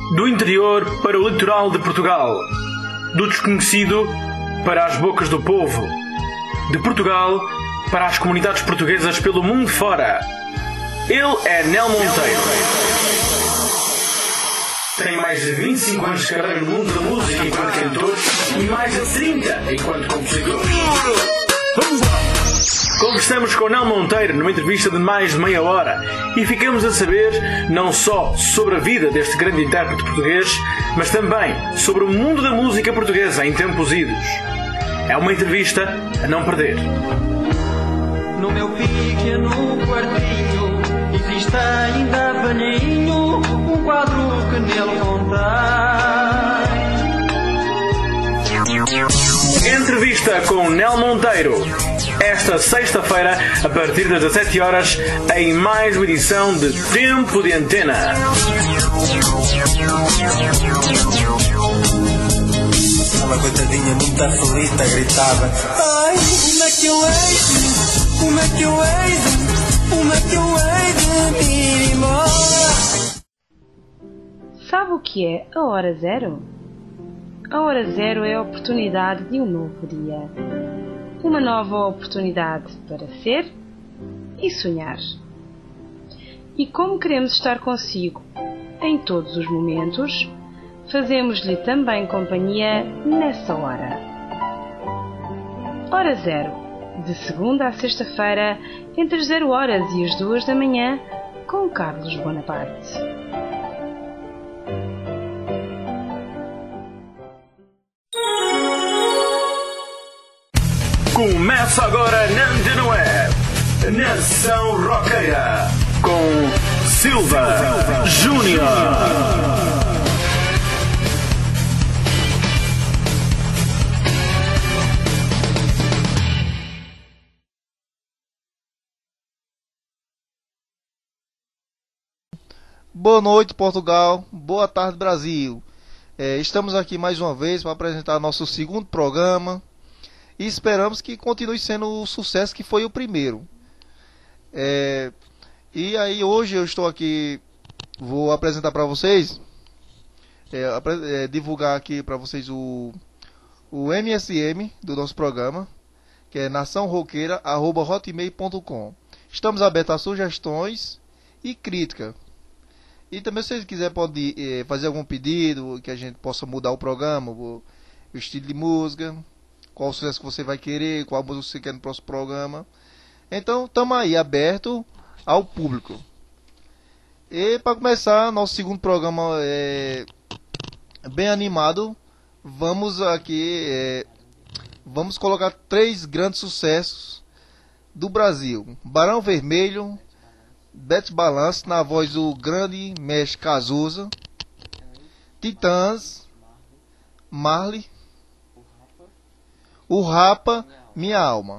Do interior para o litoral de Portugal, do desconhecido para as bocas do povo, de Portugal para as comunidades portuguesas pelo mundo fora. Ele é Nel Monteiro. Tem mais de 25 anos de carreira no mundo da música enquanto cantor e mais de 30 enquanto compositor. Conversamos com Nel Monteiro numa entrevista de mais de meia hora e ficamos a saber não só sobre a vida deste grande intérprete português, mas também sobre o mundo da música portuguesa em tempos idos. É uma entrevista a não perder. No meu pequeno quartinho existe ainda velhinho um quadro que nele contém. Entrevista com Nel Monteiro. Esta sexta-feira, a partir das 17 horas, em mais uma edição de Tempo de Antena. Uma coitadinha muito aflita gritava: ai, como é que eu hei, como é que eu hei, como é que eu hei de ir embora? Sabe o que é a hora zero? A hora zero é a oportunidade de um novo dia. Uma nova oportunidade para ser e sonhar. E como queremos estar consigo em todos os momentos, fazemos-lhe também companhia nessa hora. Hora zero, de segunda a sexta-feira, entre as 0 horas e as 2 da manhã, com Carlos Bonaparte. Começa agora na Antena Web, Nação Roqueira, com Silva Júnior. Boa noite, Portugal. Boa tarde, Brasil. Estamos aqui mais uma vez para apresentar nosso segundo programa e esperamos que continue sendo o sucesso que foi o primeiro. E aí hoje eu estou aqui, vou apresentar para vocês, divulgar aqui para vocês o MSM do nosso programa, que é naçãoroqueira@hotmail.com. Estamos abertos a sugestões e crítica. E também, se você quiser, pode fazer algum pedido, que a gente possa mudar o programa, o estilo de música, qual sucesso que você vai querer, qual música você quer no próximo programa. Então, estamos aí, aberto ao público. E para começar, nosso segundo programa bem animado, vamos aqui, vamos colocar 3 grandes sucessos do Brasil. Barão Vermelho, Bete Balanço, na voz do grande mestre Cazuza, Titãs, Marley, o Rapa, Minha Alma.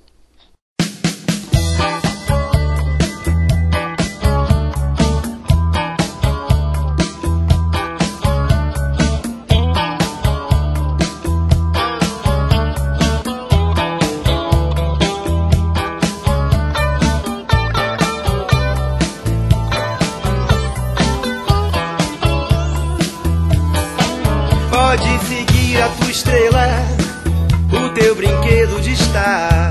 Pode seguir a tua estrela, o teu brinquedo de estar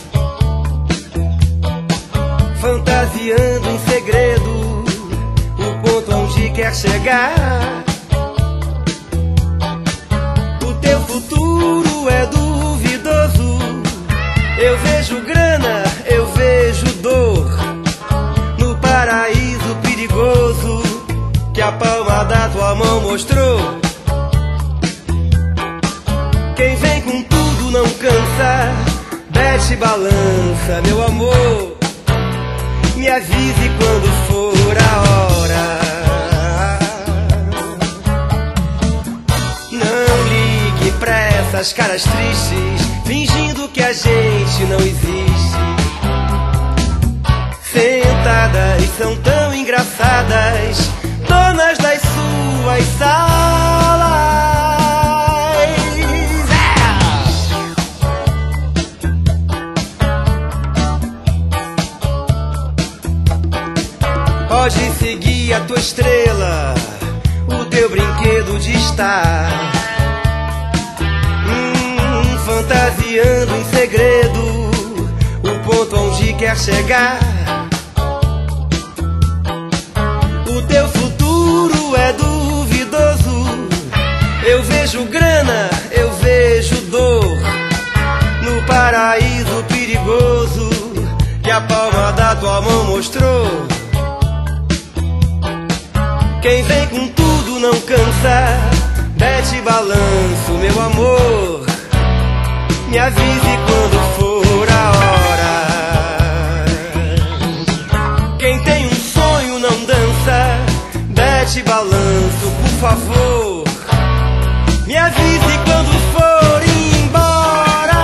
fantasiando em segredo o ponto onde quer chegar. O teu futuro é duvidoso, eu vejo grana, eu vejo dor no paraíso perigoso que a palma da tua mão mostrou. Quem vem com tudo não cansa, Bete Balança, meu amor, me avise quando for a hora. Não ligue pra essas caras tristes, fingindo que a gente não existe. Sentadas são tão engraçadas, donas das suas salas. Pode seguir a tua estrela, o teu brinquedo de estar fantasiando em segredo o ponto onde quer chegar. O teu futuro é duvidoso. Eu vejo grana, eu vejo dor no paraíso perigoso que a palma da tua mão mostrou. Quem vem com tudo não cansa, mete balanço, meu amor. Me avise quando for a hora. Quem tem um sonho não dança, mete balanço, por favor. Me avise quando for embora.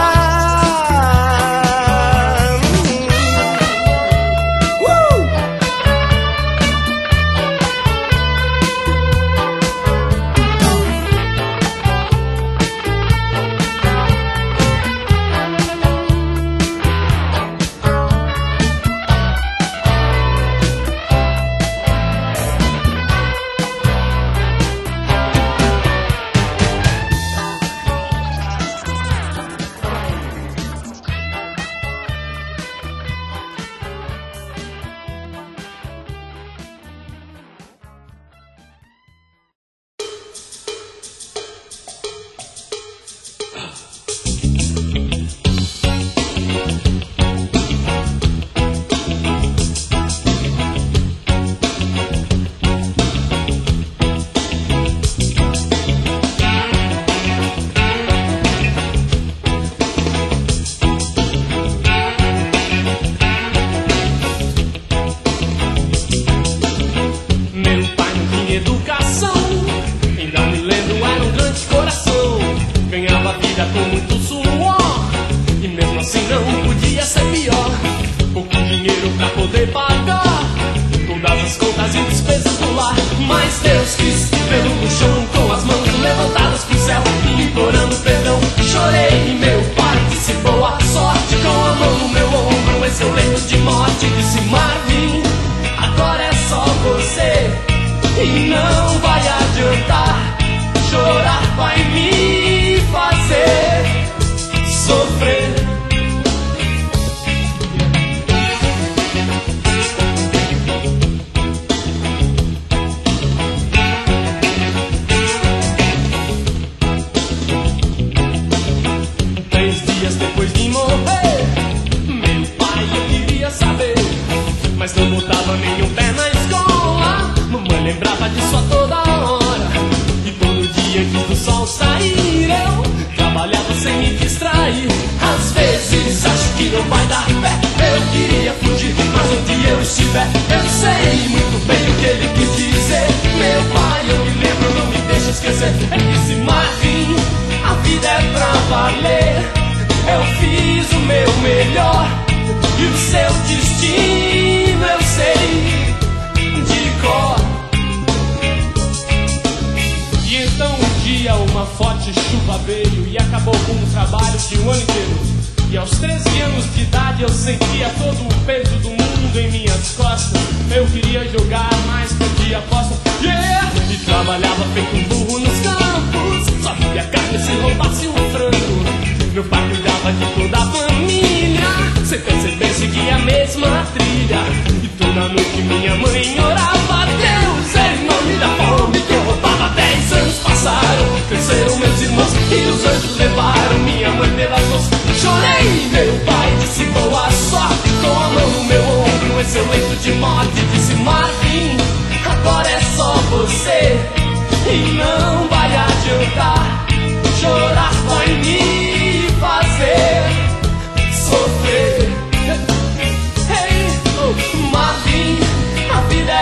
A vida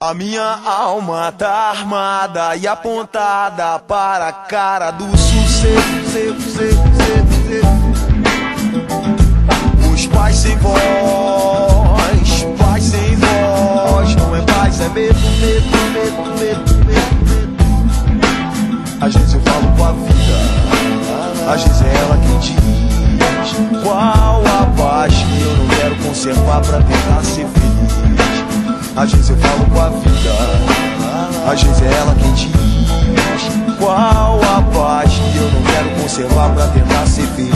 A minha alma tá armada e apontada para a cara do sucesso. Os pais sem voz, paz sem voz. Não é paz, é medo, medo, medo, medo, medo. Às vezes eu falo com a vida, às vezes é ela quem diz qual a paz que eu não quero conservar pra tentar ser feliz. Às vezes eu falo com a vida, às vezes é ela quem diz qual a paz que eu não quero conservar pra tentar ser feliz.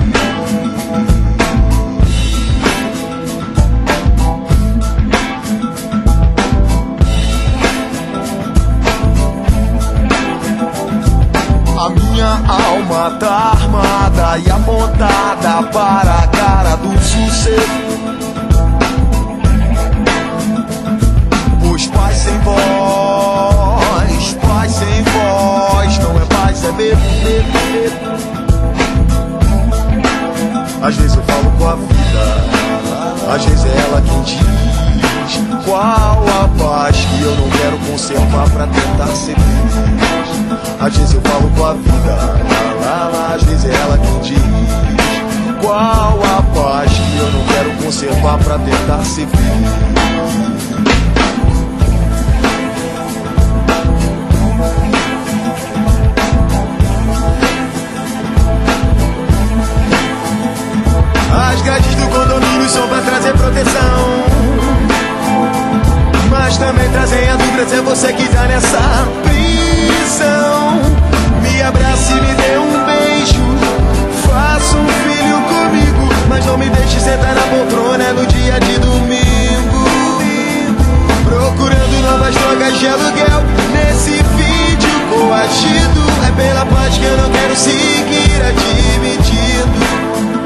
A minha alma tá armada e apontada para a cara do sucesso. Os pais sem voz, pais sem voz. Não é paz, é medo, medo, medo. Às vezes eu falo com a vida, às vezes é ela quem diz qual a paz que eu não quero conservar pra tentar ser feliz. Às vezes eu falo com a vida, às vezes é ela quem diz qual a paz que eu não quero conservar pra tentar ser feliz. As grades do condomínio são pra trazer proteção, mas também trazem a dúvida se é você que tá nessa prisão. Me abrace e me dê um beijo, faça um filho comigo, mas não me deixe sentar na poltrona no dia de domingo. Procurando novas drogas de aluguel nesse vídeo coagido. É pela paz que eu não quero seguir admitindo.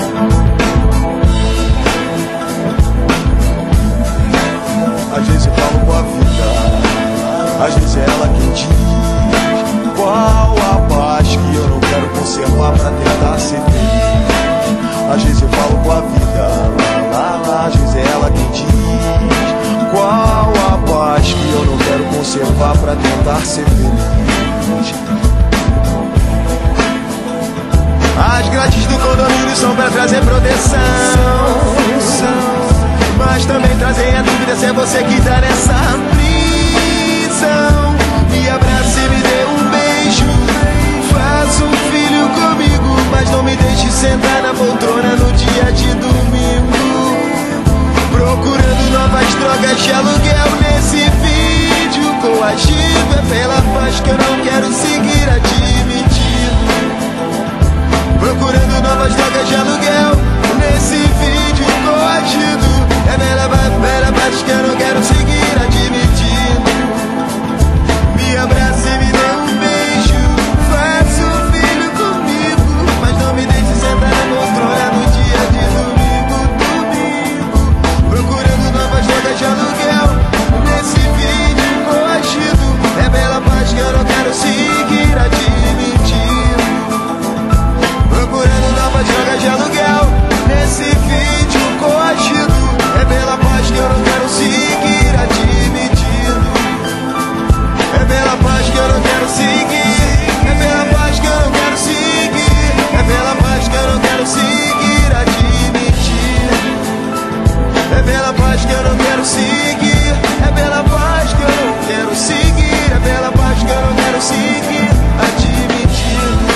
Às vezes eu falo com a vida, às vezes é ela quem diz qual a paz que eu não quero conservar pra tentar ser feliz. Às vezes eu falo com a vida, às vezes é ela quem diz qual a paz que eu não quero conservar pra tentar ser feliz. As grades do condomínio são pra trazer proteção, mas também trazem a dúvida se é você que tá nessa prisão. Me abrace e me dê um beijo, faça um filho comigo, mas não me deixe sentar na poltrona no dia de domingo. Procurando novas drogas de aluguel nesse vídeo coagido. É pela paz que eu não quero seguir admitindo. Procurando novas drogas de aluguel nesse vídeo coagido. É bela paz que eu não quero seguir admitindo. Me abrace e me dê um beijo, faça um filho comigo, mas não me deixe sentar na poltrona no dia de domingo. Procurando novas drogas de aluguel nesse vídeo coagido. É bela paz que eu não quero seguir admitindo. Procurando novas drogas de aluguel nesse vídeo coagido. É pela paz que eu não quero seguir admitindo. É pela paz que eu não quero seguir. É pela paz que eu não quero seguir. É pela paz que eu não quero seguir admitindo. É pela paz que eu não quero seguir. É pela paz que eu não quero seguir. É pela paz que eu não quero seguir admitindo.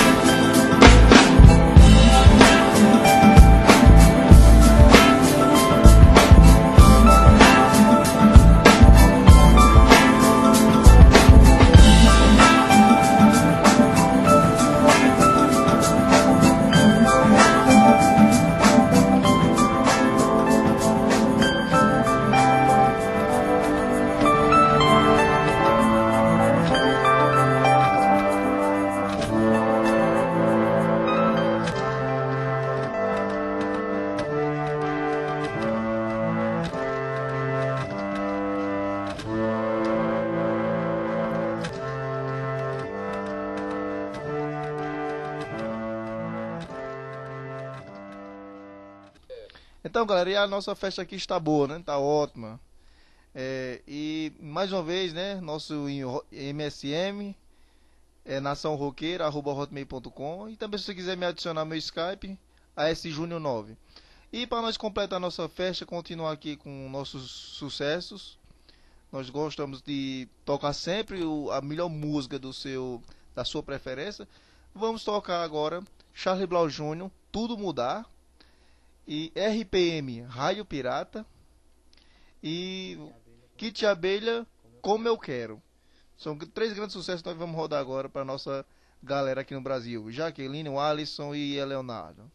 Então, galera, e a nossa festa aqui está boa, né? Tá ótima. E mais uma vez, né, nosso MSM é naçãoroqueira@hotmail.com, e também se você quiser me adicionar meu Skype, ASJúnior9. E para nós completar nossa festa, continuar aqui com nossos sucessos, nós gostamos de tocar sempre a melhor música da sua preferência. Vamos tocar agora Charlie Brown Jr., Tudo Mudar, e RPM, Raio Pirata, e Kit Abelha, Como Eu Quero. São 3 grandes sucessos que nós vamos rodar agora para nossa galera aqui no Brasil: Jaqueline, o Alisson e Leonardo.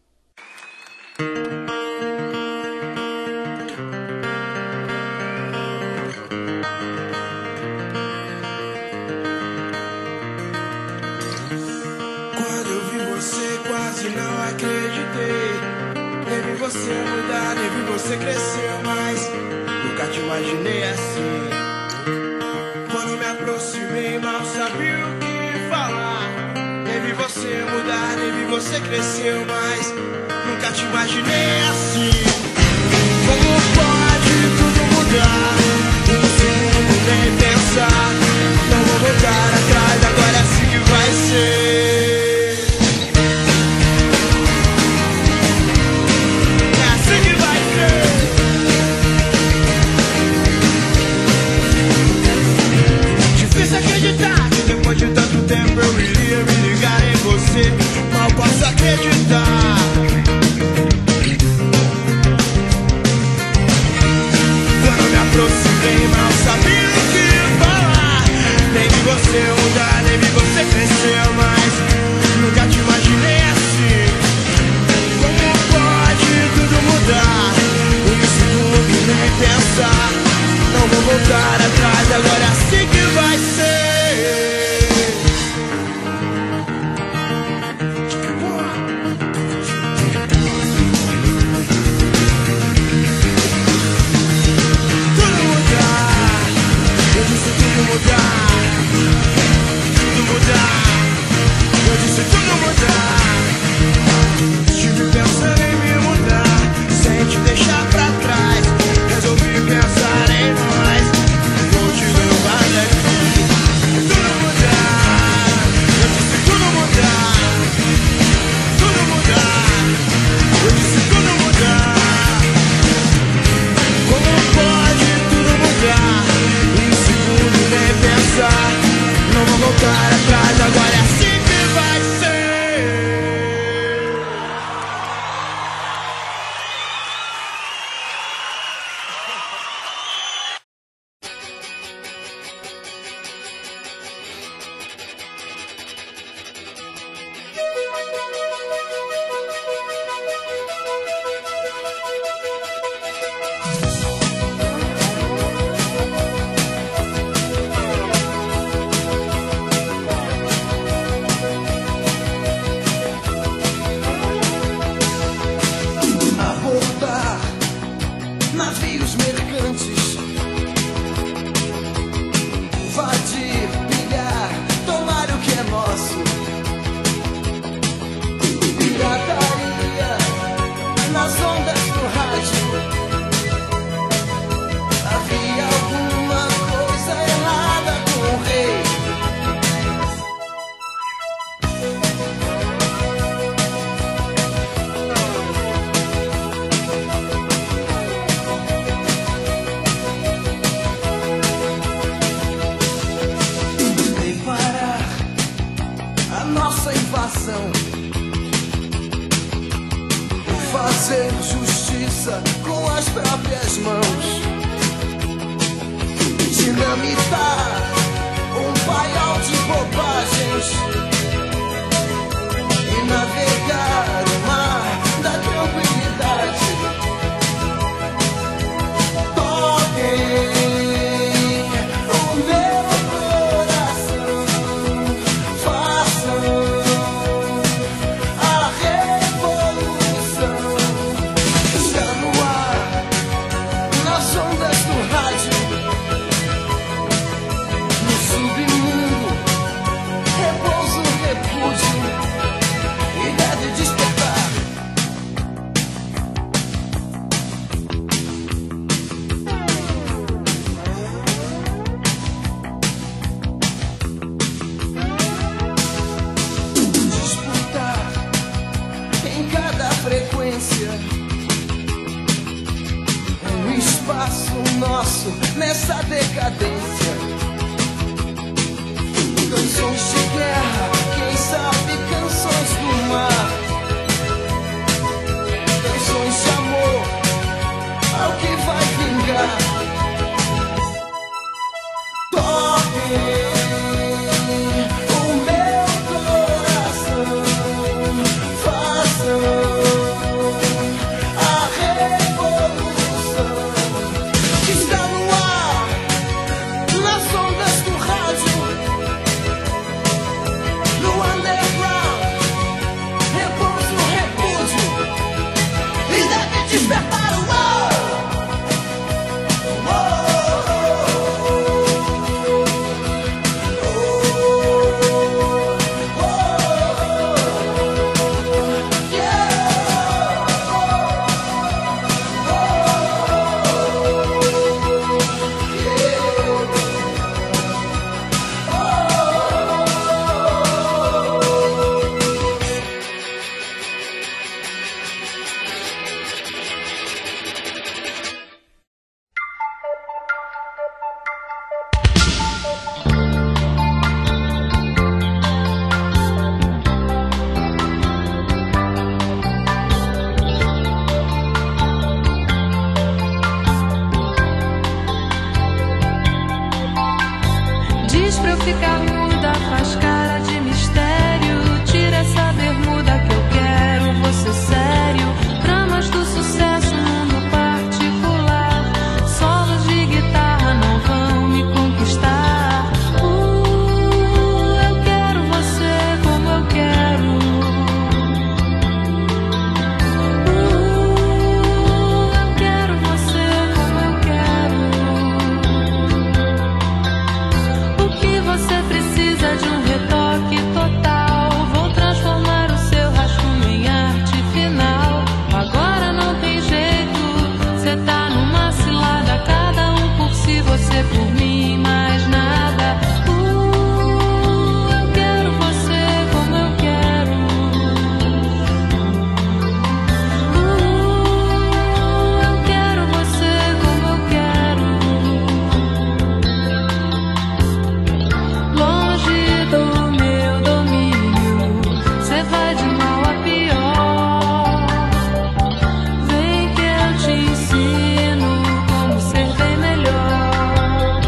Quando eu vi você, quase não acreditei. Nem vi você mudar, nem vi você crescer mais. Nunca te imaginei assim. Quando me aproximei, mal sabia o que falar. Nem vi você mudar, nem vi você crescer mais. Nunca te imaginei assim. Como pode tudo mudar? Um segundo nem pensar. Não vou voltar atrás, agora é assim que vai ser. É assim que vai ser. Difícil acreditar que depois de tanto tempo eu iria me ligar em você. Mal posso acreditar. Quando me aproximei, mal sabia o que falar. Nem vi você mudar, nem vi você crescer mais. Nunca te imaginei assim. Como pode tudo mudar? Um segundo nem pensar. Não vou voltar atrás, agora é assim que vai ser. Tudo mudar, eu disse tudo mudar. Tudo mudar, eu disse tudo mudar. Estive pensando em me mudar, sem te deixar pra trás. Resolvi pensar em nós, vou te levar daqui. Tudo mudar, eu disse tudo mudar. Tudo mudar, eu disse tudo mudar. Como pode tudo mudar? Um segundo nem pensar. Não vou voltar atrás, agora é assim que vai ser. Abordar navios mercantes, invadir, pilhar, tomar o que é nosso. Pirataria nas ondas do rádio. Havia alguma coisa errada com o rei. Preparar a nossa invasão, fazer justiça com as próprias mãos, dinamitar um paiol de bobagens e navegar o mar da tranquilidade. Toquem o meu coração, façam a revolução. Está no ar, nas ondas do rádio, no submundo repousa o repúdio e deve despertar. espaço nosso nessa decadência. Canções de guerra, quem sabe canções do mar. Canções de amor, ao que vai vingar. Toque o meu coração, façam a revolução. Está no ar, nas ondas do rádio, no underground, repouso, repúdio, e deve despertar o ar. Diz pra eu ficar muda, faz cara de mistério. Tira essa bermuda que eu quero, vou ser sério. Tramas do sucesso, mundo particular. Solos de guitarra não vão me conquistar. Eu quero você como eu quero. Eu quero você como eu quero. Você precisa de um retoque total. Vou transformar o seu rascunho em arte final. Agora não tem jeito, cê tá numa cilada. Cada um por si, você por mim, mais nada. Eu quero você como eu quero. Eu quero você como eu quero. Longe do meu domínio, cê vai de mal a pior. Vem que eu te ensino como ser bem melhor.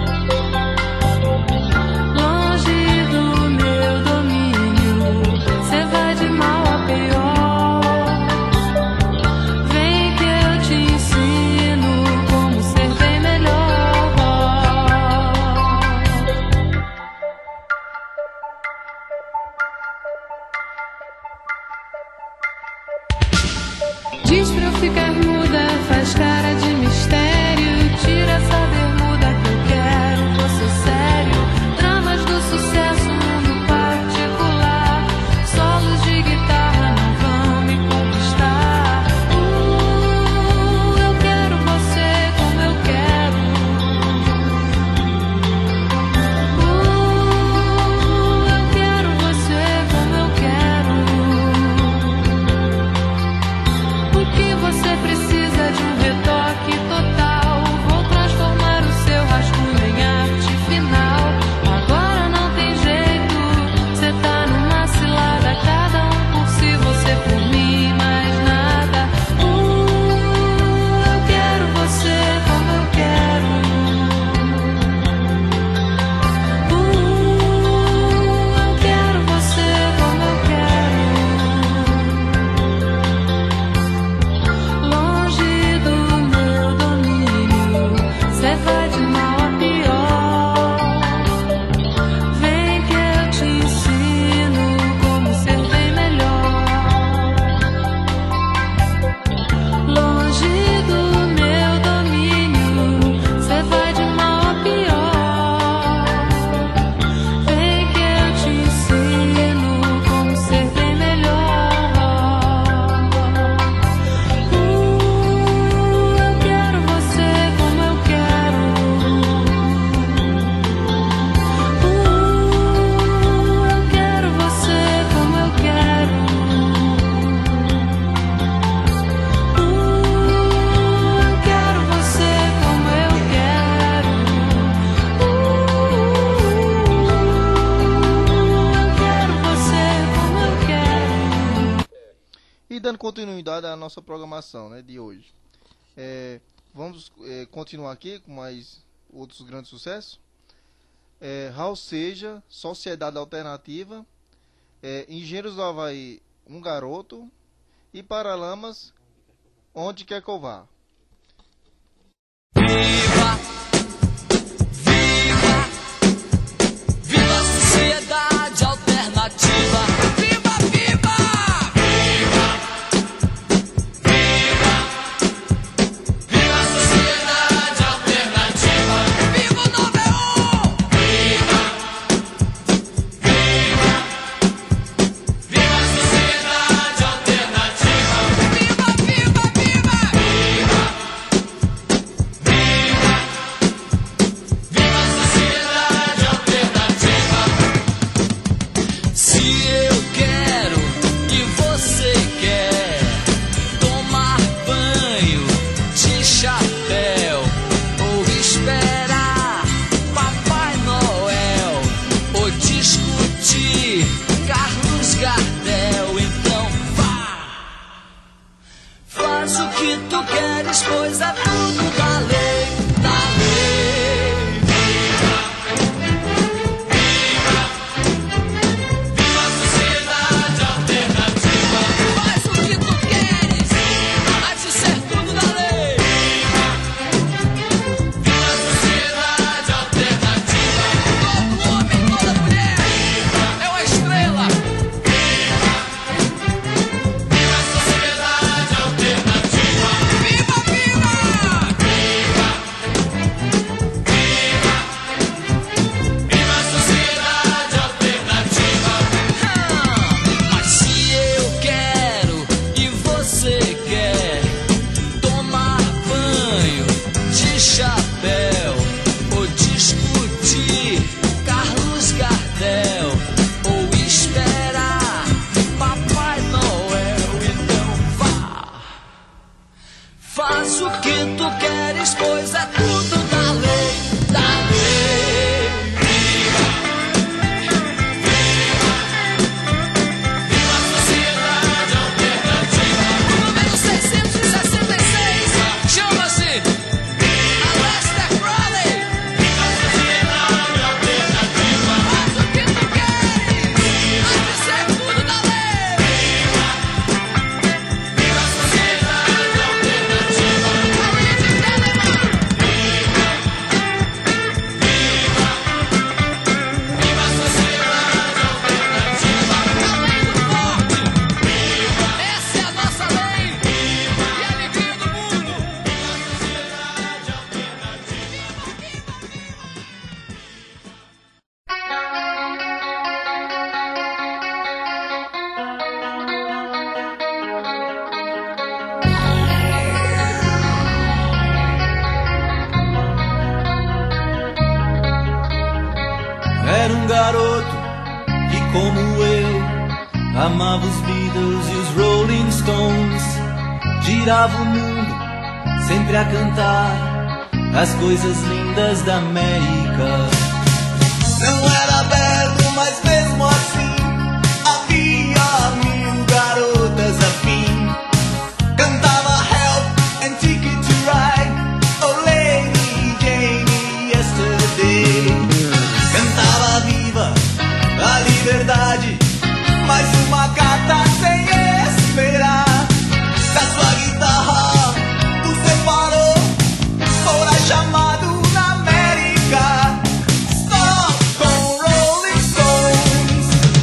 Longe do meu domínio, cê vai de mal a pior. Vem que eu te ensino como ser bem melhor. Diz pra eu ficar muda, faz cara de mistério. Tira essa bermuda que eu quero, vou ser sério. Dramas do sucesso, mundo particular. Solos de guitarra não vão me conquistar. Eu quero você como eu quero. Eu quero você como eu quero. O que você precisa? finalizada a nossa programação, né, de hoje. Vamos continuar aqui com mais outros grandes sucessos. Raul Seixas, Sociedade Alternativa, Engenheiros do Havaí, Um Garoto, e Paralamas, Onde Quer Que Eu Vá. Viva, viva, viva a sociedade alternativa. Viva, viva, viva, viva, viva a sociedade alternativa. Viva o 91. Viva, viva, viva a sociedade alternativa. Viva, viva, viva, viva, viva a sociedade alternativa. Se eu quero e você quer tomar banho de chapéu ou esperar Papai Noel ou discutir Carlos Gardel, então faz o que tu queres, pois é tudo da lei, da lei. Viva a sociedade alternativa. Faz o que tu queres, há de ser tudo da lei. Viva a sociedade alternativa. Todo homem, toda mulher é uma estrela. Viva a sociedade alternativa. Viva, viva! Viva, viva! Viva a sociedade alternativa. Mas se eu quero e você quer tomar banho de chapéu ou discutir Carlos Gardel ou esperar Papai Noel, então faz o que tu queres, pois é tudo da lei, da lei. Viva a sociedade alternativa. O número 666 chama-se Aleister Crowley. Viva a sociedade alternativa. Faz o que tu queres, há de ser tudo da lei. Viva a sociedade alternativa. Além de Telemann. Viva, viva a sociedade alternativa. Além do forte. Essa é a nossa lei e a alegria do mundo. Viva a sociedade alternativa. Viva, viva, viva. Era um garoto que, como eu, amava os Beatles e os Rolling Stones. Girava o mundo sempre a cantar as coisas lindas da América. Não era aberto, mas mesmo assim havia 1000 garotas afim. Cantava Help and Ticket to Ride, Oh Lady Jane Yesterday. Cantava viva a liberdade, mais uma carta sem esperar. Da sua guitarra o separou, fora chamado na América. Stop com Rolling Stones.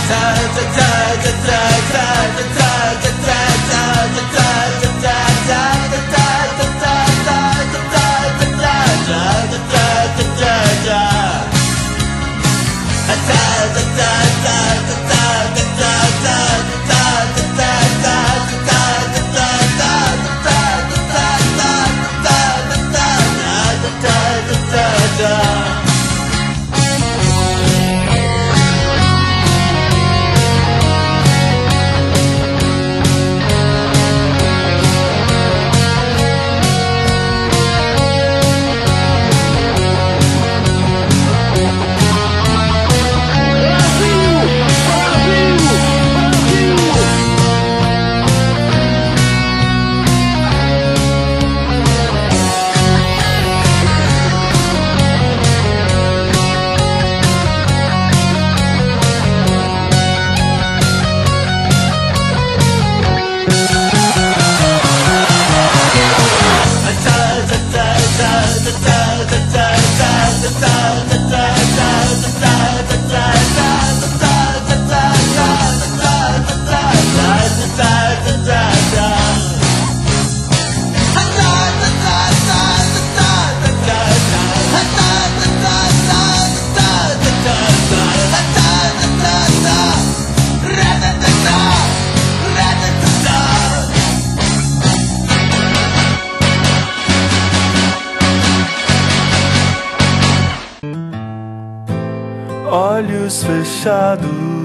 Olhos fechados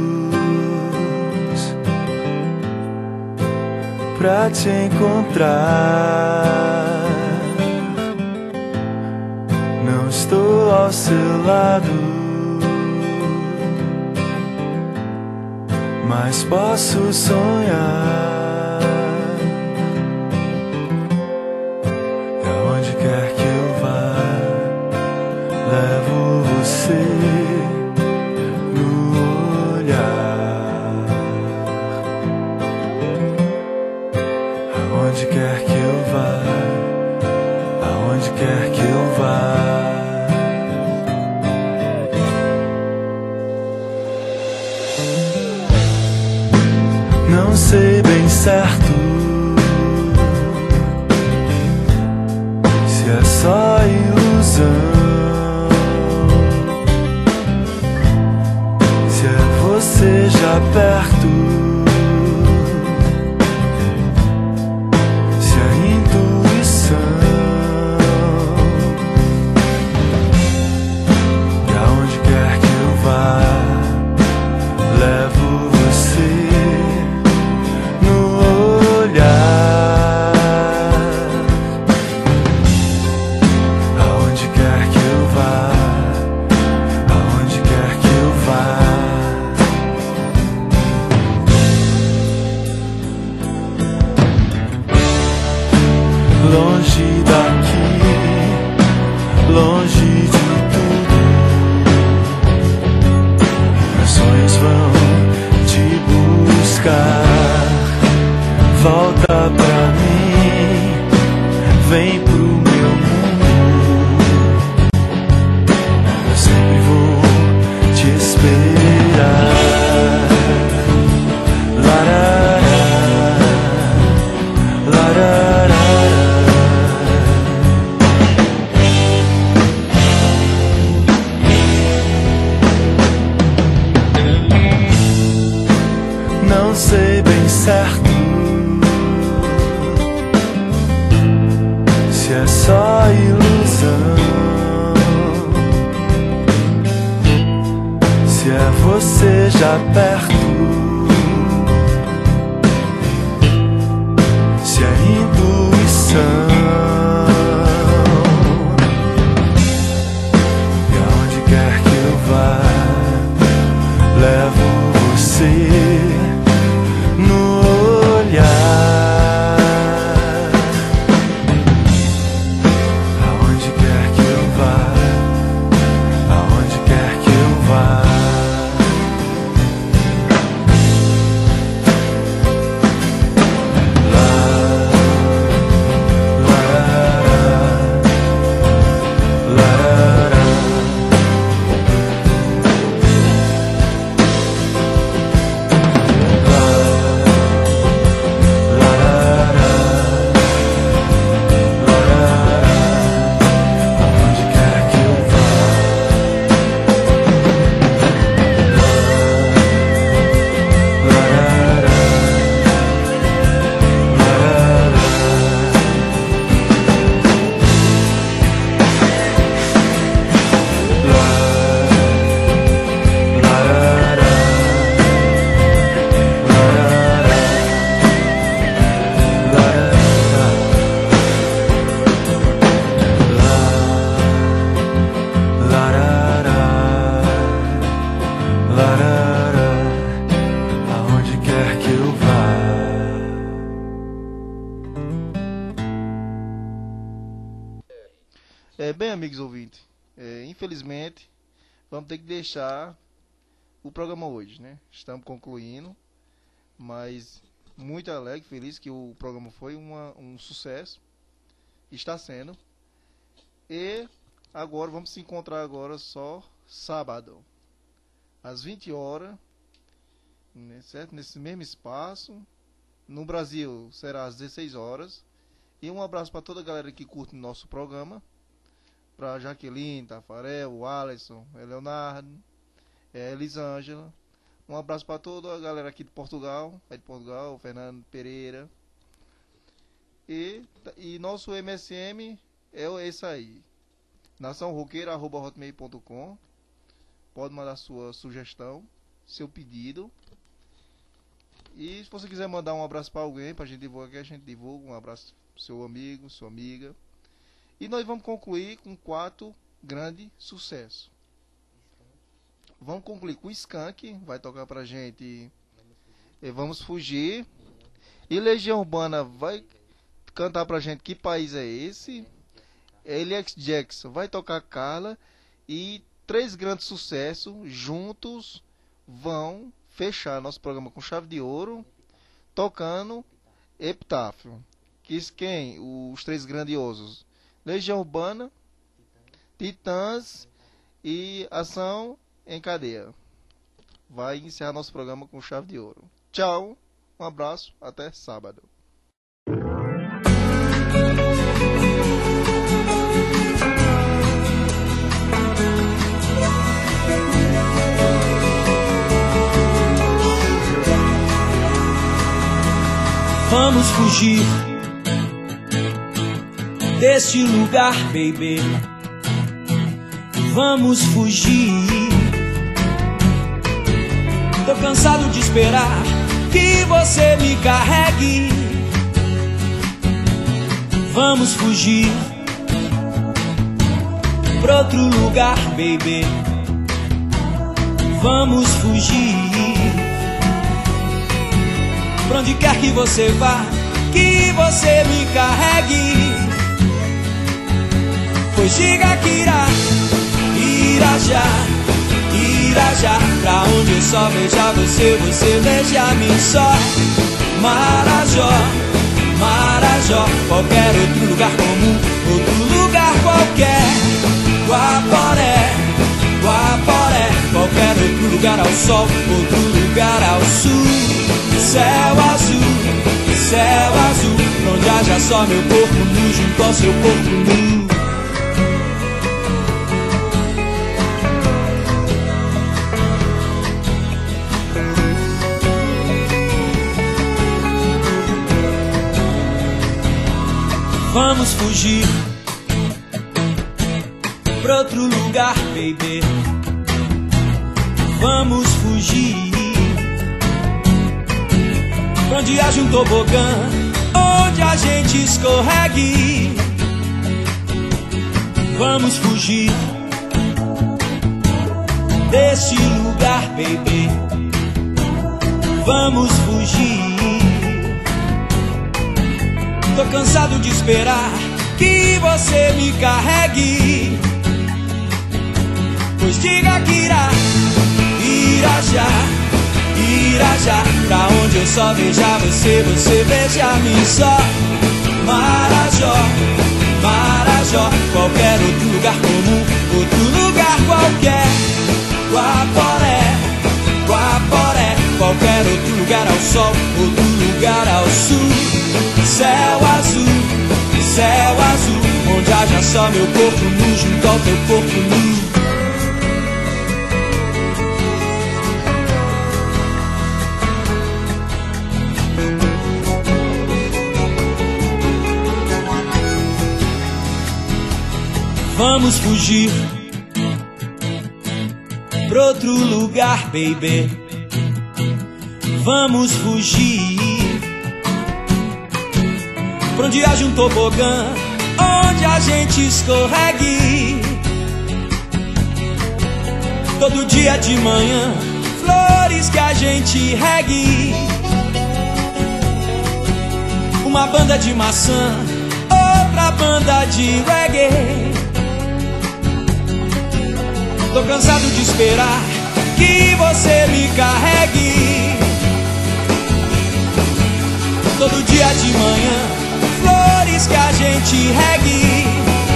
pra te encontrar. Não estou ao seu lado, mas posso sonhar. E aonde quer que eu vá, levo você. Aonde quer que eu vá, aonde quer que eu vá. Não sei bem certo se é só ilusão, se é você já perto. Longe daqui, longe de tudo, meus sonhos vão te buscar. Volta pra mim, vem pro meu mundo. Eu sempre vou te esperar. Não sei bem certo se é só ilusão, se é você já perto, se é intuição. E aonde quer que eu vá, levo você. infelizmente vamos ter que deixar o programa hoje, né? Estamos concluindo, mas muito alegre, feliz que o programa foi um sucesso, está sendo. E agora vamos se encontrar agora só sábado, às 20 horas, né, certo? Nesse mesmo espaço. No Brasil será às 16 horas. E um abraço para toda a galera que curte o nosso programa. Para Jaqueline, Tafarel, o Alisson, o Leonardo, Elisângela. Um abraço para toda a galera aqui de Portugal, o Fernando Pereira. E nosso MSM é esse aí, naçãoroqueira@hotmail.com. Pode mandar sua sugestão, seu pedido. E se você quiser mandar um abraço para alguém, para a gente divulgar aqui, a gente divulga. Um abraço pro seu amigo, sua amiga. E nós vamos concluir com 4 grandes sucessos. Vamos concluir com o Skank, vai tocar pra gente Vamos Fugir. E Legião Urbana vai cantar pra gente Que País é Esse. Elix Jackson vai tocar Carla. E 3 grandes sucessos juntos vão fechar nosso programa com chave de ouro, tocando Epitáfio. Quem? Os 3 grandiosos: Legião Urbana, Titãs e Ação em Cadeia. Vai encerrar nosso programa com chave de ouro. Tchau, um abraço, até sábado. Vamos fugir deste lugar, baby. Vamos fugir. Tô cansado de esperar que você me carregue. Vamos fugir pra outro lugar, baby. Vamos fugir. Pra onde quer que você vá, que você me carregue. Pois diga que irá já, pra onde eu só veja você, você beija-me só. Marajó, qualquer outro lugar comum, outro lugar qualquer. Guaporé, qualquer outro lugar ao sol, outro lugar ao sul. Céu azul, onde haja só meu corpo nu junto ao seu corpo nu. Vamos fugir pra outro lugar, baby. Vamos fugir pra onde haja um tobogã, onde a gente escorregue. Vamos fugir desse lugar, baby. Vamos fugir. Tô cansado de esperar que você me carregue. Pois diga que irá já, pra onde eu só veja você, você beija-me só. Marajó, qualquer outro lugar comum, outro lugar qualquer. Guaporé, qualquer outro lugar ao sol, outro lugar ao sul. Céu azul, onde haja só meu corpo nu junto ao teu corpo nu. Vamos fugir pra outro lugar, baby. Vamos fugir pra onde haja um tobogã, onde a gente escorregue. Todo dia de manhã, flores que a gente regue. Uma banda de maçã, outra banda de reggae. Tô cansado de esperar que você me carregue. Todo dia de manhã, flores que a gente regue.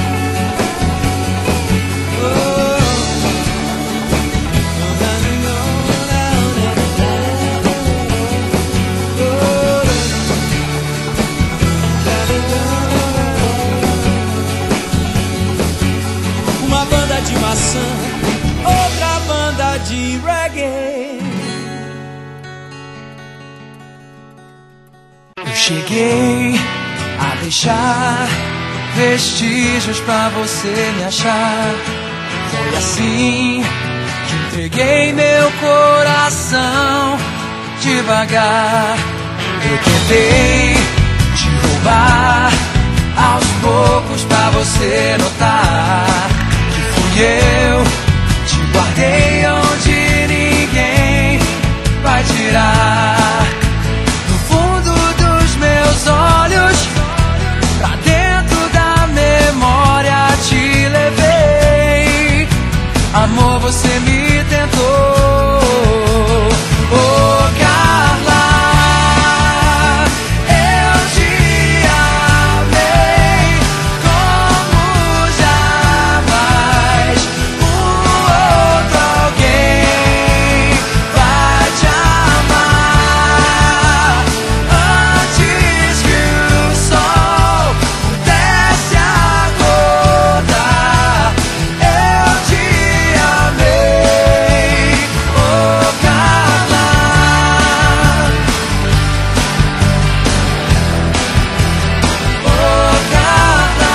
Uma banda de maçã, outra banda de reggae. Eu cheguei a deixar vestígios pra você me achar. Foi assim que entreguei meu coração devagar. Eu tentei te roubar aos poucos pra você notar que fui eu. Te guardei onde ninguém vai tirar. No fundo dos meus olhos, pra dentro da memória te levei. Amor, você me tentou. Oh, Carla, eu te amei como jamais outro alguém vai te amar. Antes que o sol pudesse acordar, eu te amei. Oh, Carla, oh, Carla.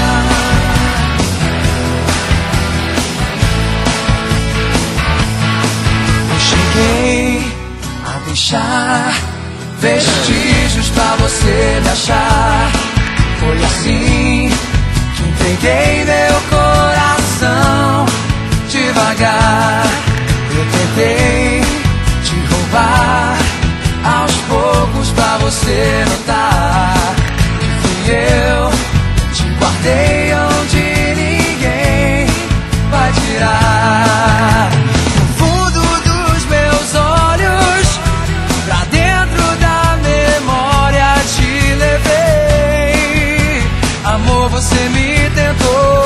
Eu cheguei a deixar vestígios pra você me achar. Foi assim que entreguei meu coração devagar. Eu tentei te roubar aos poucos pra você notar que fui eu. Te guardei onde ninguém vai tirar. No fundo dos meus olhos, pra dentro da memória te levei. Amor, você me tentou.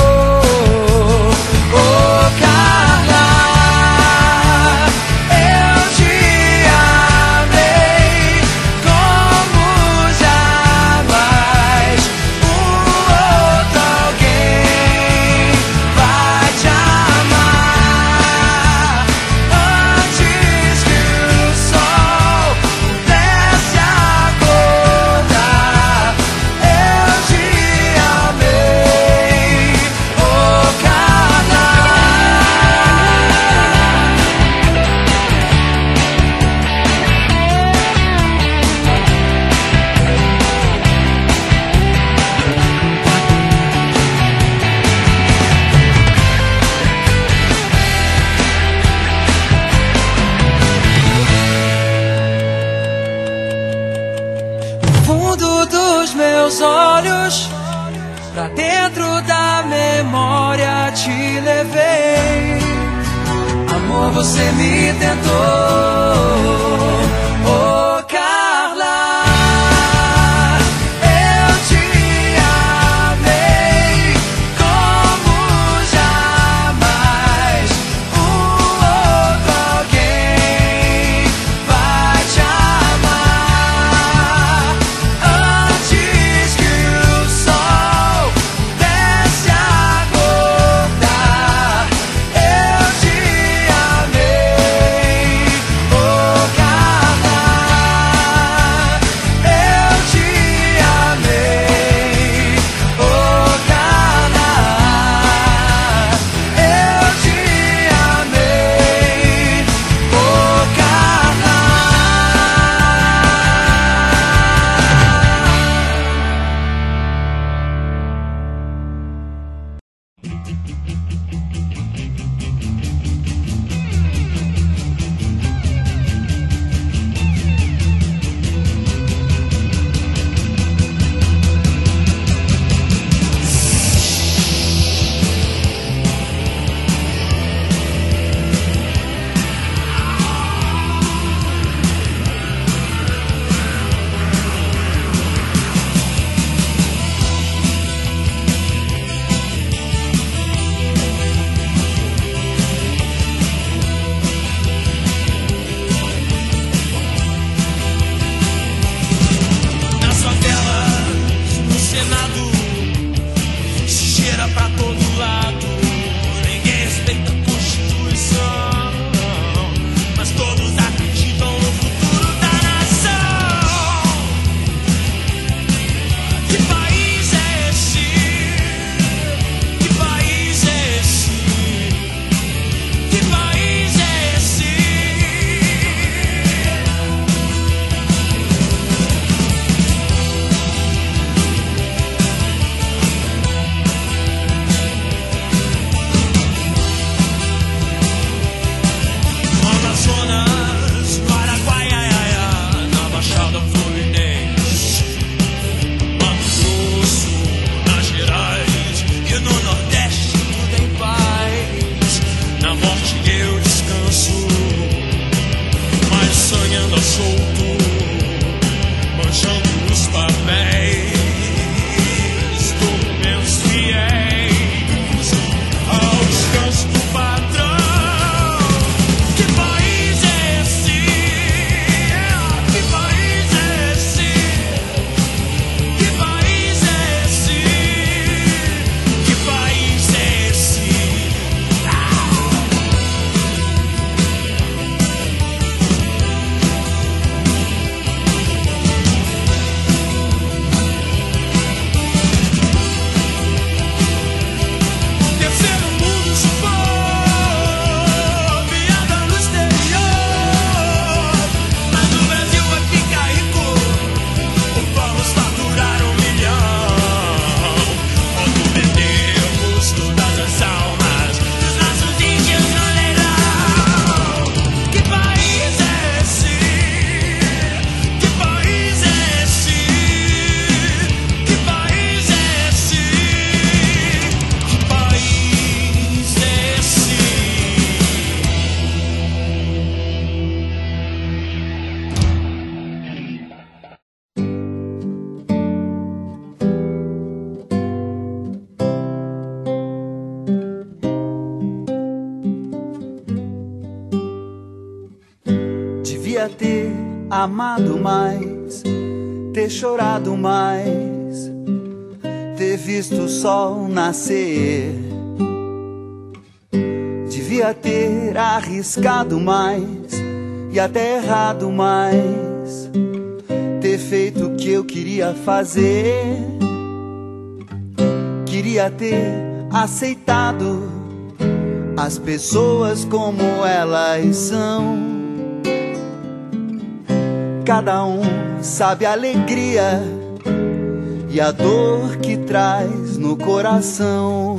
Oh, Carla, eu te amei como jamais outro alguém vai te amar. Antes que o sol pudesse acordar, eu te amei. Oh, Carla. No fundo dos meus olhos, pra dentro da memória te levei. Amor, você me tentou. Oh, Carla, eu te amei como jamais outro alguém vai te amar. Antes que o sol pudesse acordar, eu te amei. Oh, na morte eu descanso, mas sangue anda solto, manchando os papéis, documentos fiéis ao descanso do patrão. Que país é esse? Que país é esse? Que país é esse? Que país é esse? Terceiro mundo chupou, piada no exterior, mas o Brasil vai ficar rico, vamos faturar 1 milhão. Quando vendemos todas as almas dos nossos índios no leilão. Que país é esse? Que país é esse? Que país é esse? Que país é esse? Devia ter amado mais, ter chorado mais, ter visto o sol nascer. Devia ter arriscado mais e até errado mais, ter feito o que eu queria fazer. Queria ter aceitado as pessoas como elas são. Cada um sabe a alegria e a dor que traz no coração.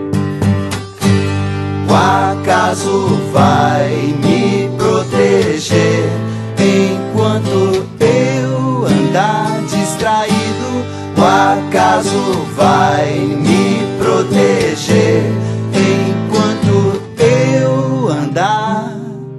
O acaso vai me proteger enquanto eu andar distraído. O acaso vai me proteger enquanto eu andar.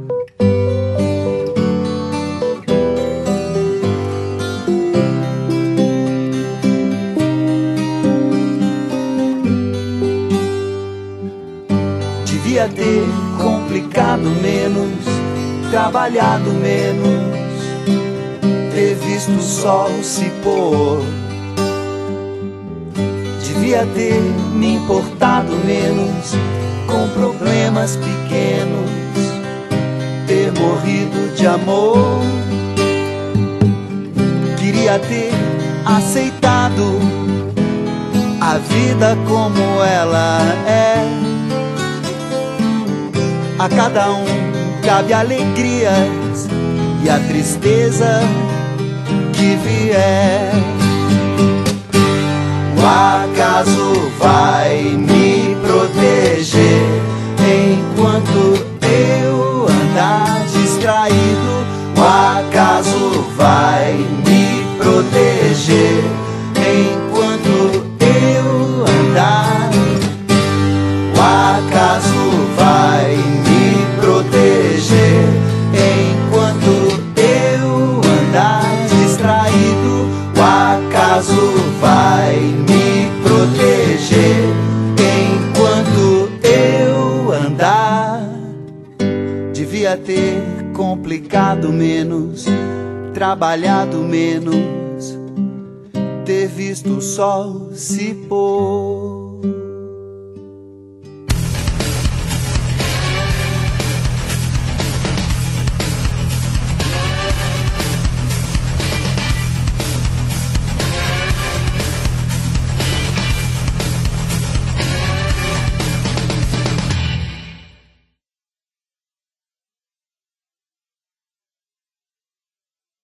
Devia ter complicado menos, trabalhado menos, ter visto o sol se pôr. Devia ter me importado menos com problemas pequenos, ter morrido de amor. Queria ter aceitado a vida como ela é. A cada um cabe alegrias e a tristeza que vier. O acaso vai me proteger enquanto eu andar distraído. O acaso vai me proteger enquanto eu andar. O acaso vai me proteger enquanto eu andar distraído. O acaso vai me proteger enquanto eu andar. Devia ter complicado menos, trabalhado menos, ter visto o sol se pôr.